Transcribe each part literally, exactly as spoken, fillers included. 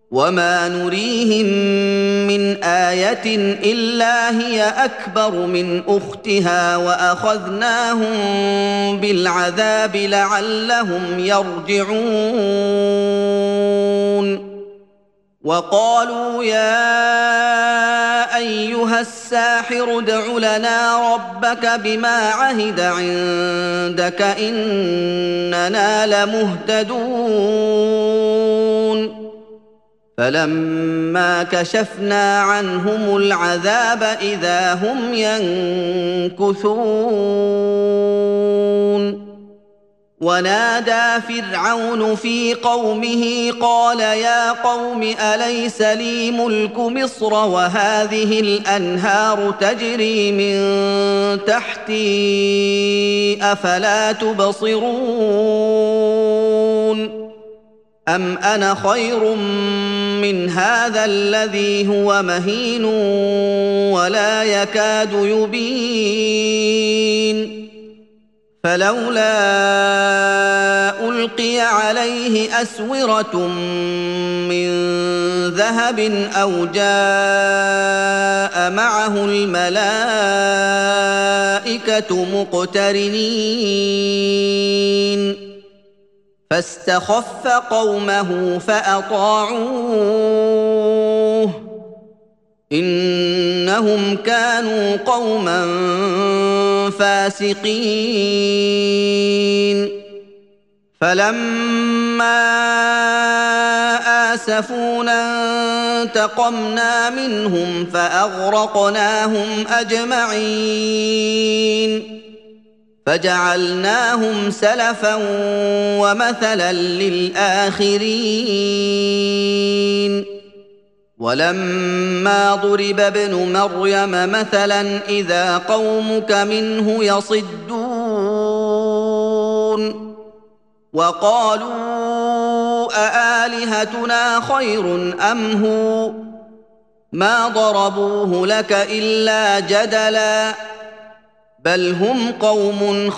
وما نريهم من آية إلا هي أكبر من أختها وأخذناهم بالعذاب لعلهم يرجعون وقالوا يا أيها الساحر ادع لنا ربك بما عهد عندك إننا لمهتدون فلما كشفنا عنهم العذاب إذا هم ينكثون ونادى فرعون في قومه قال يا قوم أليس لي ملك مصر وهذه الأنهار تجري من تحتي أفلا تبصرون أم أنا خير من هذا الذي هو مهين ولا يكاد يبين فلولا ألقي عليه أسورة من ذهب أو جاء معه الملائكة مقترنين فاستخف قومه فأطاعوه إنهم كانوا قوما فاسقين فلما آسفونا انتقمنا منهم فأغرقناهم أجمعين فجعلناهم سلفا ومثلا للآخرين ولما ضرب ابن مريم مثلا إذا قومك منه يصدون وقالوا أآلهتنا خير أم هو ما ضربوه لك إلا جدلا بل هم قوم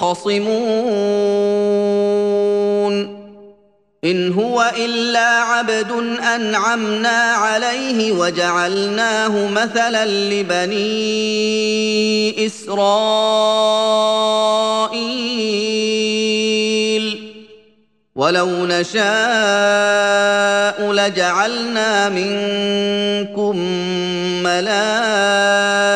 خصمون إن هو إلا عبد أنعمنا عليه وجعلناه مثلا لبني إسرائيل ولو نشاء لجعلنا منكم ملائكة ملائكة في الأرض يخلفون